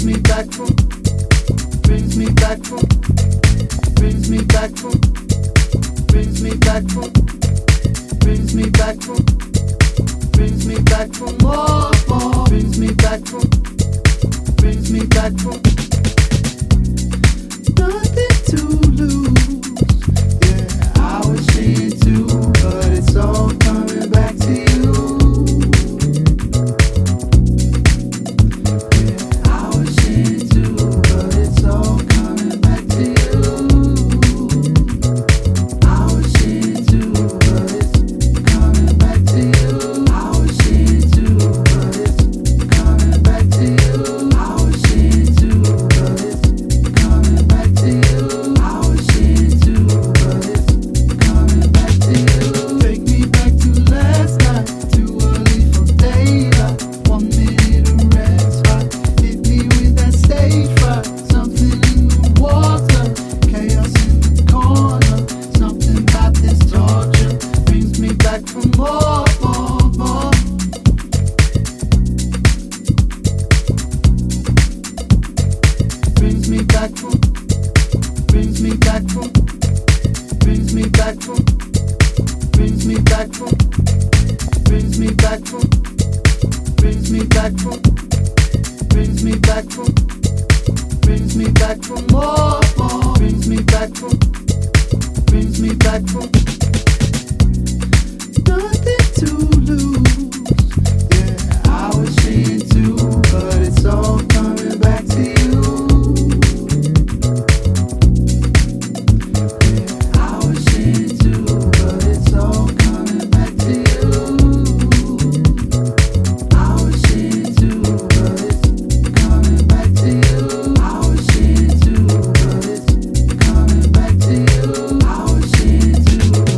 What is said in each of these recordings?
To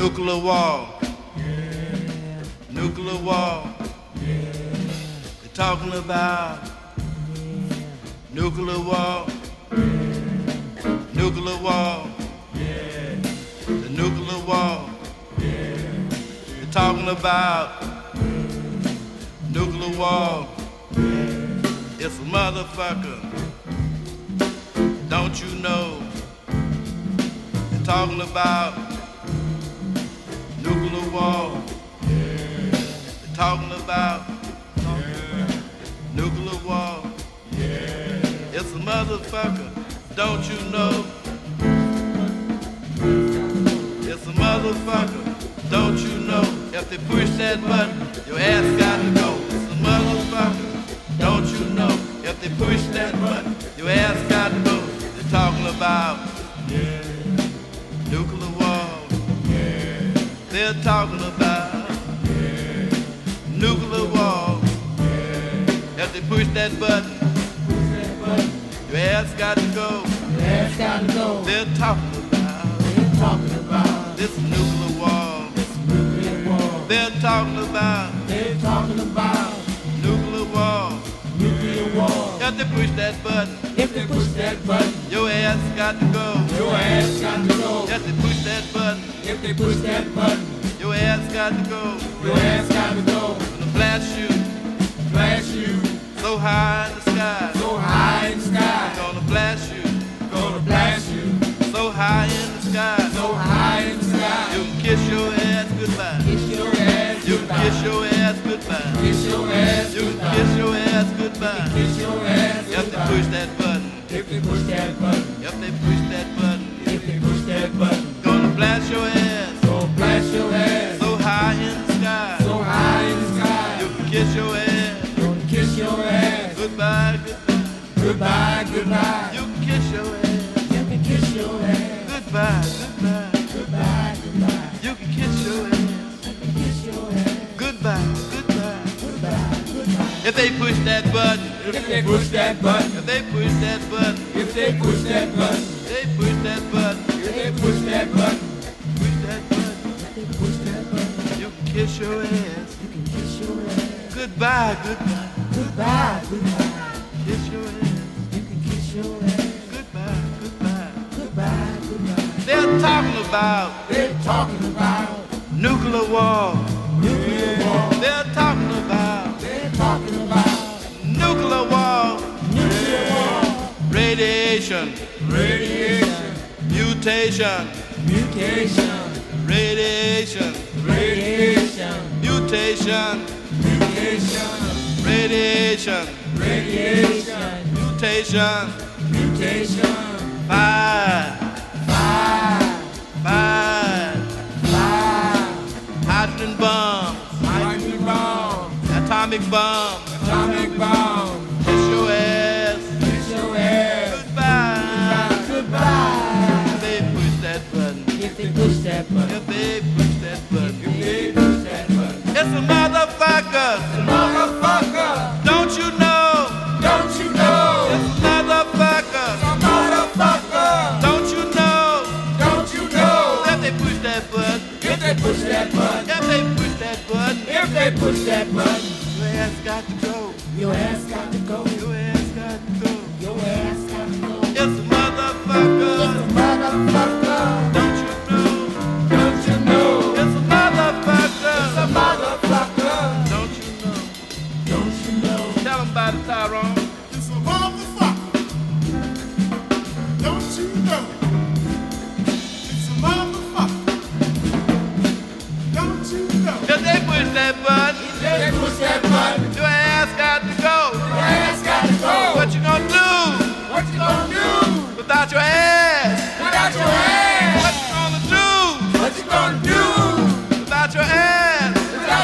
Nuclear war. Nuclear war. They're talking about nuclear war. Nuclear war. The nuclear war. They're talking about nuclear war. It's a motherfucker. Don't you know? They're talking about nuclear war. They're talking about nuclear war. It's a motherfucker. Don't you know? It's a motherfucker. Don't you know? If they push that button, your ass got to go. It's a motherfucker. Don't you know? If they push that button, your ass got to go. They're talking about nuclear war. They're talking about nuclear war. If they push that button, your ass got to go. They're talking about this nuclear war. They're talking about nuclear war. If they push that button, your ass got to go. If they push that button, your ass got to go. Gonna blast you so high in the sky. Gonna blast you so high in the sky. You can kiss your ass goodbye. You can kiss your ass goodbye. You can kiss your ass goodbye. If they push that button. If they push that button. Gonna blast your ass so high in the sky. You can kiss your ass goodbye. You can kiss your ass goodbye. You can kiss your ass goodbye. If they push that button, if they push that button, you can kiss your ass goodbye. Kiss your ass goodbye. They're talking about nuclear war. They're talking about nuclear war. Radiation. Mutation. Radiation. Mutation. Radiation. Mutation. Fire. Hydrogen bomb. Atomic bomb. Kiss your ass. Goodbye. If they push that button. It's a motherfucker. Don't you know? It's a motherfucker. Don't you know? If they push that button. If they push that button. Your ass got to go. It's a motherfucker. Don't you know? It's a motherfucker. Don't you know? Tell them about it, Tyrone. It's a motherfucker. Don't you know? It's a motherfucker. Don't you know? If they push that button, your ass got to go. What you gonna do without your ass? What you gonna do without your ass?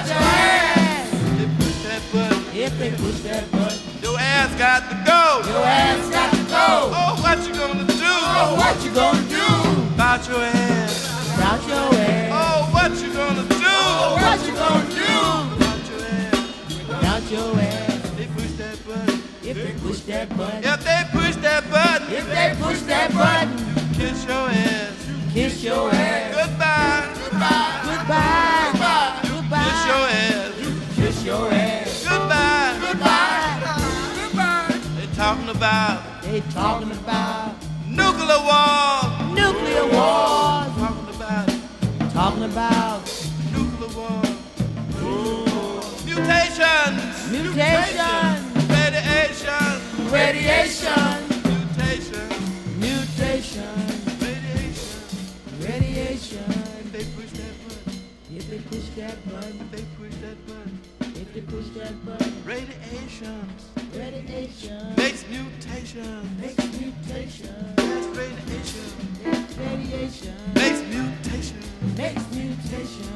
If they push that button, your ass got to go. Oh, what you gonna do without your ass? Oh, what you gonna do without your ass? They push that button. If they push that button, you kiss your ass. Goodbye. They talking about nuclear war. nuclear wars. Talking about nuclear war. Mutations. Mutation. Radiation. Radiation. Mutation. Mutation. Radiation. Radiation. If they push that button. If they push that button. If they push that button. If they push that button. Radiations. Radiation. Makes mutations. Makes mutation. That's radiation. That's radiation. Makes mutation. Makes mutation.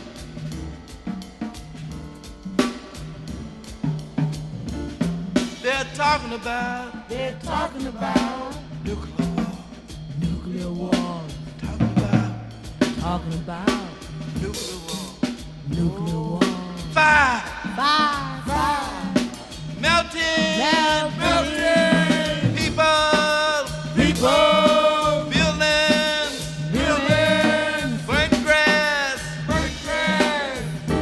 They're talking about They're talking about nuclear war. nuclear war. Talking about Talking about nuclear war. nuclear war. Fire. Fire. Melting. Melting. People. People. Buildings. Buildings. Burnt grass. Burnt grass.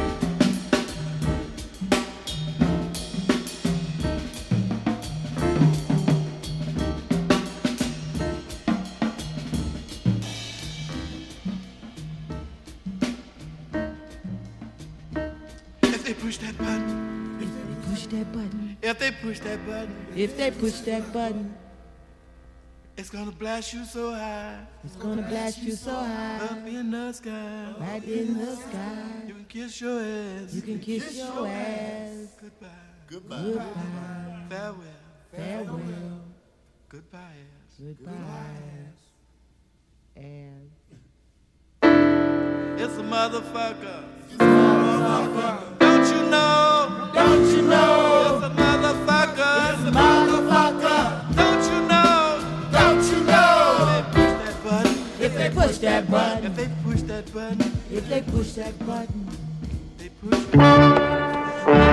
If they push that button. If they push that button. If they push that button. If they push that button. It's gonna blast you so high. It's gonna blast you so high. Up in the sky. Right in the sky. You can kiss your ass. You can kiss your ass. Goodbye. Goodbye. Farewell. Farewell. Goodbye ass. Goodbye. And It's a motherfucker. Don't you know? don't you know? It's a motherfucker. It's a motherfucker. Don't you know? Don't you know? If they push that button. If they push that button. If they push that button. If they push that button. They push.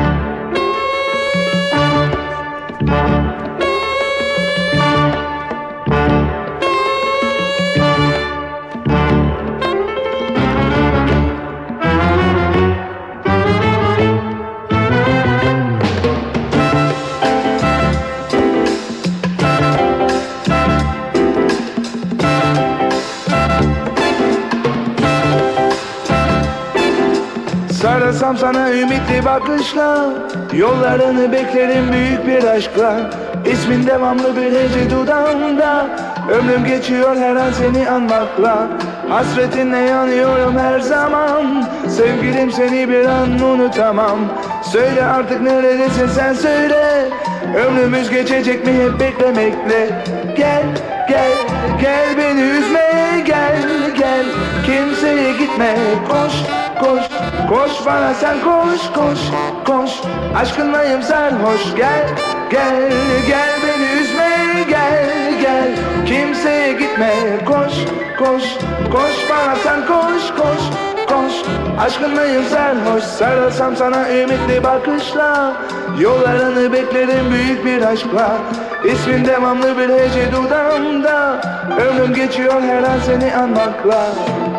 Sarılsam sana ümitli bakışla, yollarını beklerim büyük bir aşkla. İsmin devamlı bir hece dudağımda, ömrüm geçiyor her an seni anmakla. Hasretinle yanıyorum her zaman, sevgilim seni bir an unutamam. Söyle artık neredesin sen söyle, ömrümüz geçecek mi hep beklemekle. Gel, gel, gel beni üzme, gel, gel, kimseye gitme, koş, koş, koş bana sen koş, koş, koş, aşkınlayım sarhoş. Gel, gel, gel beni üzme, gel, gel, kimseye gitme, koş, koş, koş bana sen koş, koş, koş, aşkınlayım sarhoş. Sarılsam sana ümitli bakışla, yollarını beklerim büyük bir aşkla. İsmin devamlı bir hece dudağımda, ömrüm geçiyor her an seni anmakla.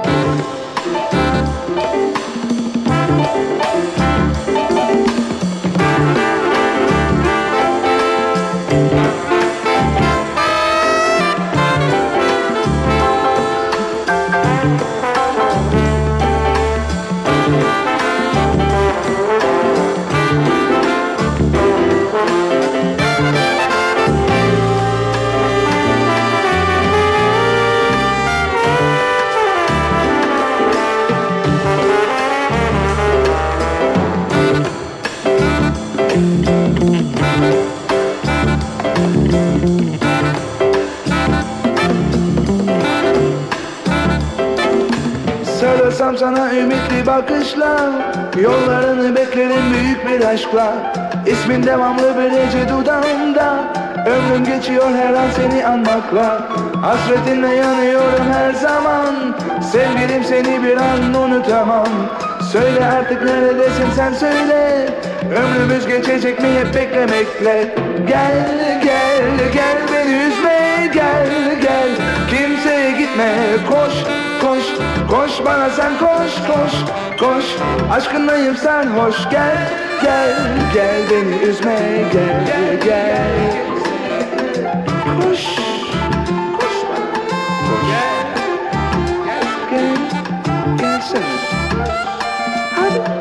Sarılsam sana ümitli bakışla, yollarını beklerim büyük bir aşkla. İsmin devamlı bir hece dudağımda, ömrüm geçiyor her an seni anmakla. Hasretinle yanıyorum her zaman, sevgilim seni bir an unutamam. Söyle artık neredesin sen söyle, ömrümüz geçecek mi hep beklemekle. Gel, gel, gel beni üzme, gel, gel, kimseye gitme, koş, koş, koş bana sen koş, koş, koş, aşkınlayım sarhoş. Gel, gel, gel beni üzme, gel, gel. misiniz? Hadi.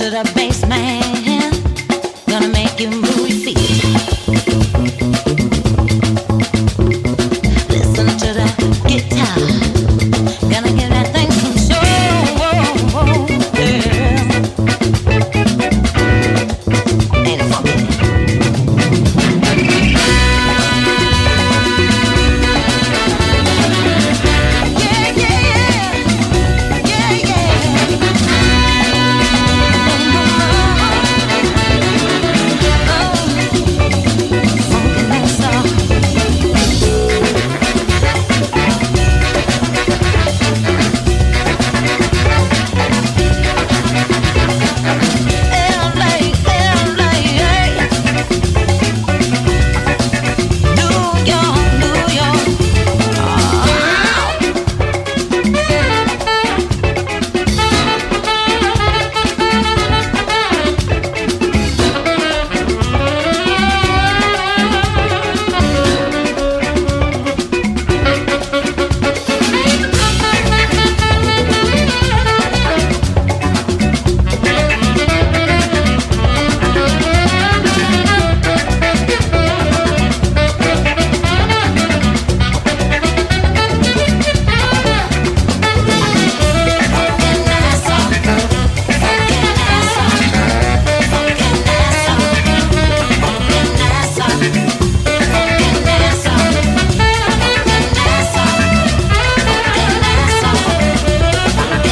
to the bass.